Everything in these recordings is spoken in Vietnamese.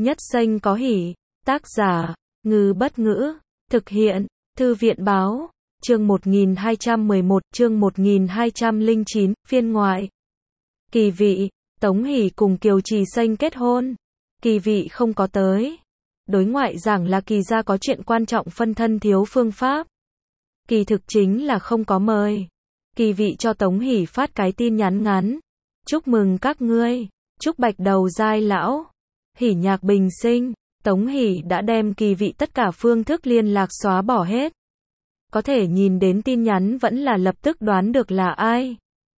Nhất Xanh có hỉ. Tác giả, Ngư Bất Ngữ. Thực hiện, Thư viện Báo. Chương 1211, chương 1209, phiên ngoại. Kỳ vị, Tống Hỷ cùng Kiều Trì Xanh kết hôn. Kỳ vị không có tới. Đối ngoại giảng là Kỳ gia có chuyện quan trọng phân thân thiếu phương pháp. Kỳ thực chính là không có mời. Kỳ vị cho Tống Hỷ phát cái tin nhắn ngắn. Chúc mừng các ngươi, chúc bạch đầu giai lão, hỷ nhạc bình sinh. Tống Hỷ đã đem Kỳ vị tất cả phương thức liên lạc xóa bỏ hết. Có thể nhìn đến tin nhắn vẫn là lập tức đoán được là ai.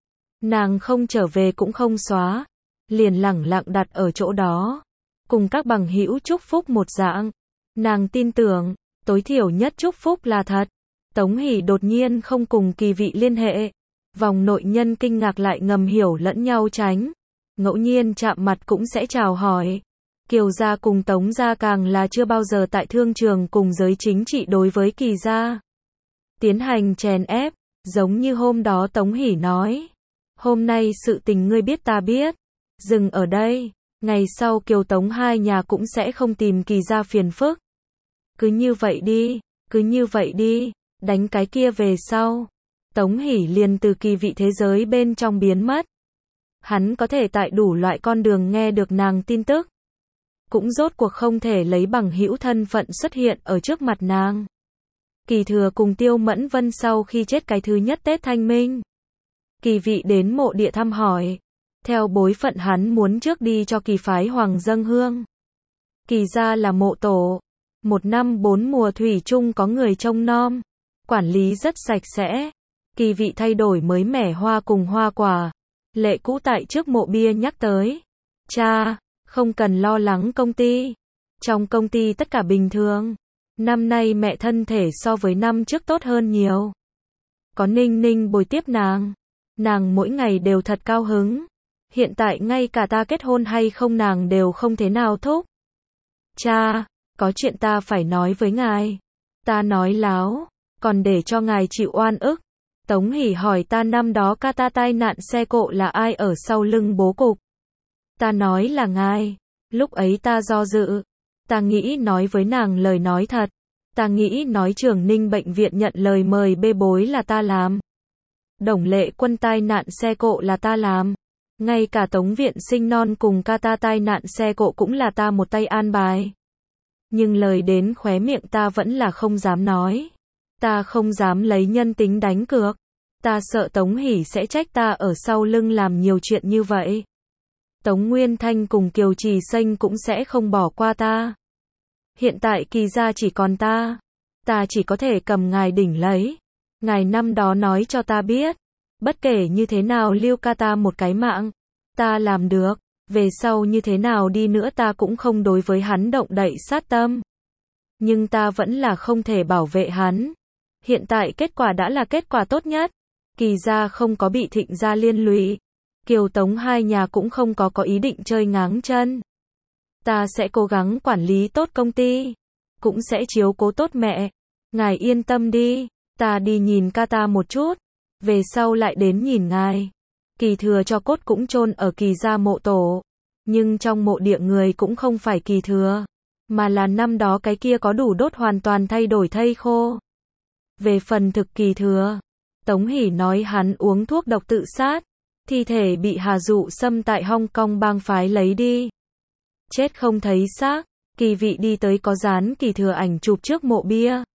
Nàng không trở về cũng không xóa, liền lẳng lặng đặt ở chỗ đó, cùng các bằng hữu chúc phúc một dạng. Nàng tin tưởng, tối thiểu nhất chúc phúc là thật. Tống Hỷ đột nhiên không cùng Kỳ vị liên hệ. Vòng nội nhân kinh ngạc lại ngầm hiểu lẫn nhau tránh. Ngẫu nhiên chạm mặt cũng sẽ chào hỏi. Kiều gia cùng Tống gia càng là chưa bao giờ tại thương trường cùng giới chính trị đối với Kỳ gia tiến hành chèn ép, giống như hôm đó Tống Hỷ nói. Hôm nay sự tình ngươi biết ta biết. Dừng ở đây, ngày sau Kiều Tống hai nhà cũng sẽ không tìm Kỳ gia phiền phức. Cứ như vậy đi, cứ như vậy đi, đánh cái kia về sau. Tống Hỷ liền từ Kỳ vị thế giới bên trong biến mất. Hắn có thể tại đủ loại con đường nghe được nàng tin tức. Cũng rốt cuộc không thể lấy bằng hữu thân phận xuất hiện ở trước mặt nàng. Kỳ Thừa cùng Tiêu Mẫn Vân sau khi chết cái thứ nhất Tết Thanh Minh. Kỳ vị đến mộ địa thăm hỏi. Theo bối phận hắn muốn trước đi cho Kỳ phái hoàng dâng hương. Kỳ gia là mộ tổ. 1 năm 4 mùa thủy chung có người trông nom. Quản lý rất sạch sẽ. Kỳ vị thay đổi mới mẻ hoa cùng hoa quả. Lệ cũ tại trước mộ bia nhắc tới. Cha, không cần lo lắng công ty. Trong công ty tất cả bình thường. Năm nay mẹ thân thể so với năm trước tốt hơn nhiều. Có Ninh Ninh bồi tiếp nàng. Nàng mỗi ngày đều thật cao hứng. Hiện tại ngay cả ta kết hôn hay không nàng đều không thế nào thúc. Cha, có chuyện ta phải nói với ngài. Ta nói láo, còn để cho ngài chịu oan ức. Tống Hỷ hỏi ta năm đó ca ta tai nạn xe cộ là ai ở sau lưng bố cục. Ta nói là ngài. Lúc ấy ta do dự. Ta nghĩ nói với nàng lời nói thật. Ta nghĩ nói Trường Ninh bệnh viện nhận lời mời bê bối là ta làm. Đồng Lệ Quân tai nạn xe cộ là ta làm. Ngay cả Tống Viện Sinh non cùng ca ta tai nạn xe cộ cũng là ta một tay an bài. Nhưng lời đến khóe miệng ta vẫn là không dám nói. Ta không dám lấy nhân tính đánh cược. Ta sợ Tống Hỷ sẽ trách ta ở sau lưng làm nhiều chuyện như vậy. Tống Nguyên Thanh cùng Kiều Trì Xanh cũng sẽ không bỏ qua ta. Hiện tại Kỳ gia chỉ còn ta. Ta chỉ có thể cầm ngài đỉnh lấy. Ngài năm đó nói cho ta biết. Bất kể như thế nào lưu ca ta một cái mạng. Ta làm được. Về sau như thế nào đi nữa ta cũng không đối với hắn động đậy sát tâm. Nhưng ta vẫn là không thể bảo vệ hắn. Hiện tại kết quả đã là kết quả tốt nhất. Kỳ gia không có bị Thịnh gia liên lụy. Kiều Tống hai nhà cũng không có ý định chơi ngáng chân. Ta sẽ cố gắng quản lý tốt công ty. Cũng sẽ chiếu cố tốt mẹ. Ngài yên tâm đi. Ta đi nhìn ca ta một chút. Về sau lại đến nhìn ngài. Kỳ Thừa cho cốt cũng chôn ở Kỳ gia mộ tổ. Nhưng trong mộ địa người cũng không phải Kỳ Thừa. Mà là năm đó cái kia có đủ đốt hoàn toàn thay đổi thây khô. Về phần thực Kỳ Thừa. Tống Hỷ nói hắn uống thuốc độc tự sát. Thi thể bị Hà Dụ Sâm tại Hong Kong bang phái lấy đi. Chết không thấy xác. Kỳ vị đi tới có dán Kỳ Thừa ảnh chụp trước mộ bia.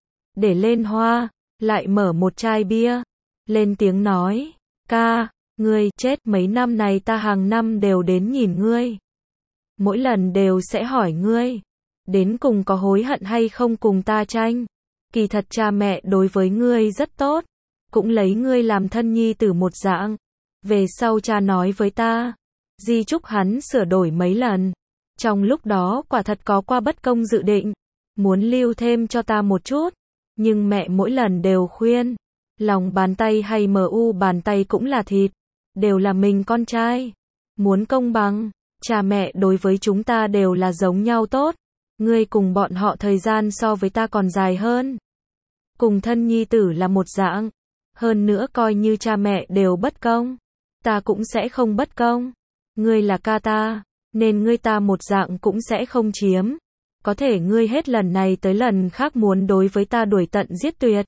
Để lên hoa. Lại mở một chai bia. Lên tiếng nói. Ca, ngươi chết mấy năm này ta hàng năm đều đến nhìn ngươi. Mỗi lần đều sẽ hỏi ngươi. Đến cùng có hối hận hay không cùng ta tranh. Kỳ thật cha mẹ đối với ngươi rất tốt. Cũng lấy ngươi làm thân nhi tử một dạng. Về sau cha nói với ta. Di chúc hắn sửa đổi mấy lần. Trong lúc đó quả thật có qua bất công dự định. Muốn lưu thêm cho ta một chút. Nhưng mẹ mỗi lần đều khuyên. Lòng bàn tay hay mu bàn tay cũng là thịt. Đều là mình con trai. Muốn công bằng. Cha mẹ đối với chúng ta đều là giống nhau tốt. Ngươi cùng bọn họ thời gian so với ta còn dài hơn. Cùng thân nhi tử là một dạng. Hơn nữa coi như cha mẹ đều bất công. Ta cũng sẽ không bất công. Ngươi là ca ta. nên ngươi ta một dạng cũng sẽ không chiếm. Có thể ngươi hết lần này tới lần khác muốn đối với ta đuổi tận giết tuyệt.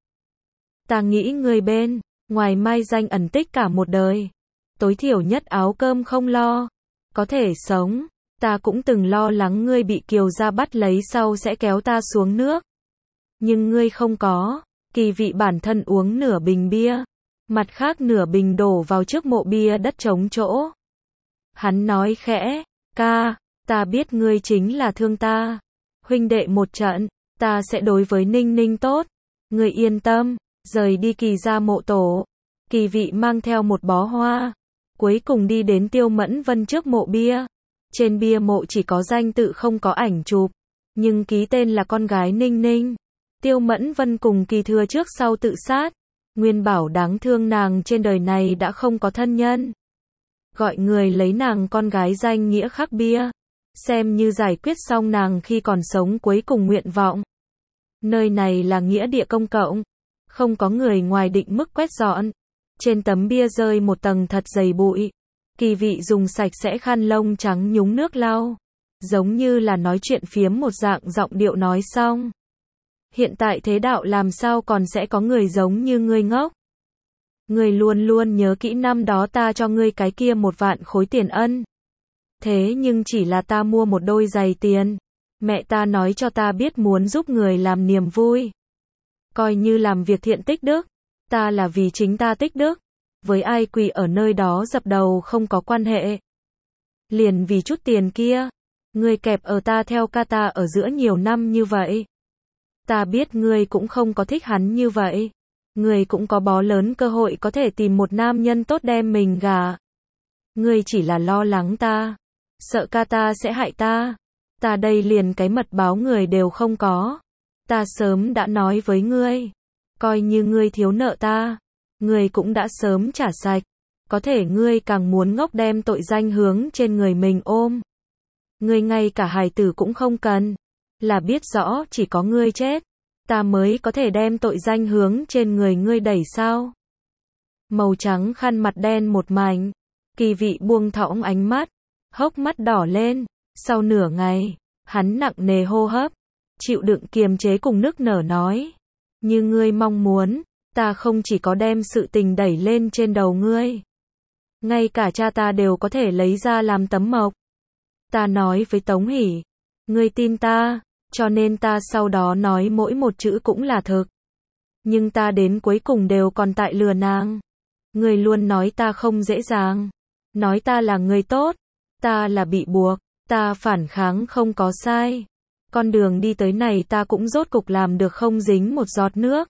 Ta nghĩ ngươi bên ngoài mai danh ẩn tích cả một đời. Tối thiểu nhất áo cơm không lo. Có thể sống. Ta cũng từng lo lắng ngươi bị Kiều gia bắt lấy sau sẽ kéo ta xuống nước. Nhưng ngươi không có. Kỳ vị bản thân uống nửa bình bia. Mặt khác nửa bình đổ vào trước mộ bia đất trống chỗ. Hắn nói khẽ, ca, ta biết ngươi chính là thương ta. Huynh đệ một trận, ta sẽ đối với Ninh Ninh tốt. Ngươi yên tâm, rời đi Kỳ gia mộ tổ. Kỳ vị mang theo một bó hoa. Cuối cùng đi đến Tiêu Mẫn Vân trước mộ bia. Trên bia mộ chỉ có danh tự không có ảnh chụp. Nhưng ký tên là con gái Ninh Ninh. Tiêu Mẫn Vân cùng Kỳ Thừa trước sau tự sát. Nguyên bảo đáng thương nàng trên đời này đã không có thân nhân. Gọi người lấy nàng con gái danh nghĩa khắc bia. Xem như giải quyết xong nàng khi còn sống cuối cùng nguyện vọng. Nơi này là nghĩa địa công cộng. Không có người ngoài định mức quét dọn. Trên tấm bia rơi một tầng thật dày bụi. Kỳ vị dùng sạch sẽ khăn lông trắng nhúng nước lau. Giống như là nói chuyện phiếm một dạng giọng điệu nói xong. Hiện tại thế đạo làm sao còn sẽ có người giống như ngươi ngốc. Ngươi luôn luôn nhớ kỹ năm đó ta cho ngươi cái kia 1.000.000 khối tiền ân. Thế nhưng chỉ là ta mua một đôi giày tiền. Mẹ ta nói cho ta biết muốn giúp người làm niềm vui. Coi như làm việc thiện tích đức. Ta là vì chính ta tích đức. Với ai quỳ ở nơi đó dập đầu không có quan hệ. Liền vì chút tiền kia. Ngươi kẹp ở ta theo ca ta ở giữa nhiều năm như vậy. Ta biết ngươi cũng không có thích hắn như vậy. Ngươi cũng có bó lớn cơ hội có thể tìm một nam nhân tốt đem mình gả. Ngươi chỉ là lo lắng ta. Sợ ca ta sẽ hại ta. Ta đây liền cái mật báo người đều không có. Ta sớm đã nói với ngươi. Coi như ngươi thiếu nợ ta. Ngươi cũng đã sớm trả sạch. Có thể ngươi càng muốn ngốc đem tội danh hướng trên người mình ôm. Ngươi ngay cả hài tử cũng không cần. Là biết rõ chỉ có ngươi chết. Ta mới có thể đem tội danh hướng trên người ngươi đẩy sao. Màu trắng khăn mặt đen một mảnh. Kỳ vị buông thõng ánh mắt. Hốc mắt đỏ lên. Sau nửa ngày, hắn nặng nề hô hấp. Chịu đựng kiềm chế cùng nức nở nói. Như ngươi mong muốn. Ta không chỉ có đem sự tình đẩy lên trên đầu ngươi. Ngay cả cha ta đều có thể lấy ra làm tấm mộc. Ta nói với Tống Hỷ. Ngươi tin ta. Cho nên ta sau đó nói mỗi một chữ cũng là thực. Nhưng ta đến cuối cùng đều còn tại lừa nàng. Ngươi luôn nói ta không dễ dàng. Nói ta là người tốt. Ta là bị buộc. Ta phản kháng không có sai. Con đường đi tới này ta cũng rốt cục làm được không dính một giọt nước.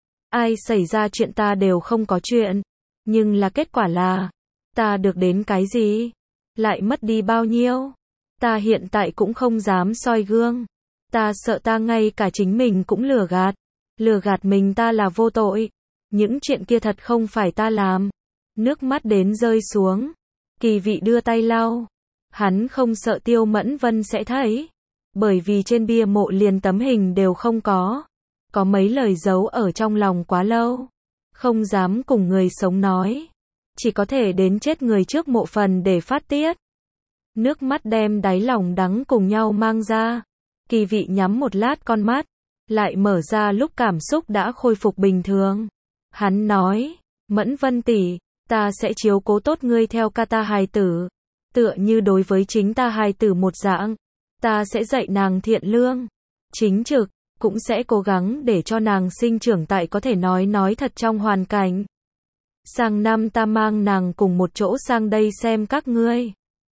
Ai xảy ra chuyện ta đều không có chuyện. Nhưng là kết quả là. Ta được đến cái gì? Lại mất đi bao nhiêu? Ta hiện tại cũng không dám soi gương. Ta sợ ta ngay cả chính mình cũng lừa gạt. Lừa gạt mình ta là vô tội. Những chuyện kia thật không phải ta làm. Nước mắt đến rơi xuống. Kỳ vị đưa tay lau. Hắn không sợ Tiêu Mẫn Vân sẽ thấy. Bởi vì trên bia mộ liền tấm hình đều không có. Có mấy lời giấu ở trong lòng quá lâu. Không dám cùng người sống nói. Chỉ có thể đến chết người trước mộ phần để phát tiết. Nước mắt đem đáy lòng đắng cùng nhau mang ra. Kỳ vị nhắm một lát con mắt. Lại mở ra lúc cảm xúc đã khôi phục bình thường. Hắn nói. Mẫn Vân tỷ, ta sẽ chiếu cố tốt ngươi theo ca ta hài tử. Tựa như đối với chính ta hài tử một dạng. Ta sẽ dạy nàng thiện lương. Chính trực. Cũng sẽ cố gắng để cho nàng sinh trưởng tại có thể nói thật trong hoàn cảnh. Sang năm ta mang nàng cùng một chỗ sang đây xem các ngươi.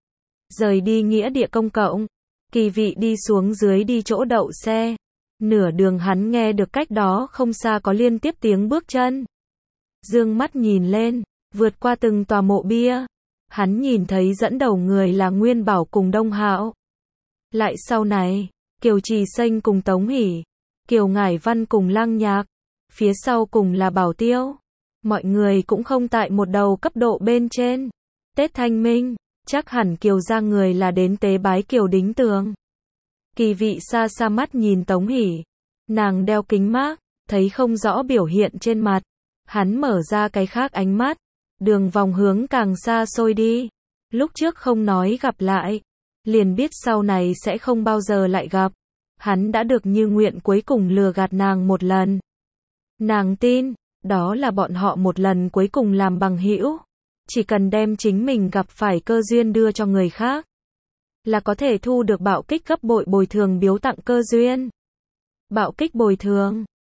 Rời đi nghĩa địa công cộng. Kỳ vị đi xuống dưới đi chỗ đậu xe. Nửa đường hắn nghe được cách đó không xa có liên tiếp tiếng bước chân. Dương mắt nhìn lên, vượt qua từng tòa mộ bia. Hắn nhìn thấy dẫn đầu người là Nguyên Bảo cùng Đông Hạo. Lại sau này, Kiều Trì Xanh cùng Tống Hỷ. Kiều Ngải Văn cùng Lăng Nhạc. Phía sau cùng là Bảo Tiêu. Mọi người cũng không tại một đầu cấp độ bên trên. Tết Thanh Minh, chắc hẳn Kiều gia người là đến tế bái Kiều Đính Tường. Kỳ vị xa xa mắt nhìn Tống Hỷ. Nàng đeo kính mác, thấy không rõ biểu hiện trên mặt. Hắn mở ra cái khác ánh mắt. Đường vòng hướng càng xa xôi đi. Lúc trước không nói gặp lại. liền biết sau này sẽ không bao giờ lại gặp. Hắn đã được như nguyện cuối cùng lừa gạt nàng một lần. Nàng tin, đó là bọn họ một lần cuối cùng làm bằng hữu. Chỉ cần đem chính mình gặp phải cơ duyên đưa cho người khác, là có thể thu được bạo kích gấp bội bồi thường biếu tặng cơ duyên. Bạo kích bồi thường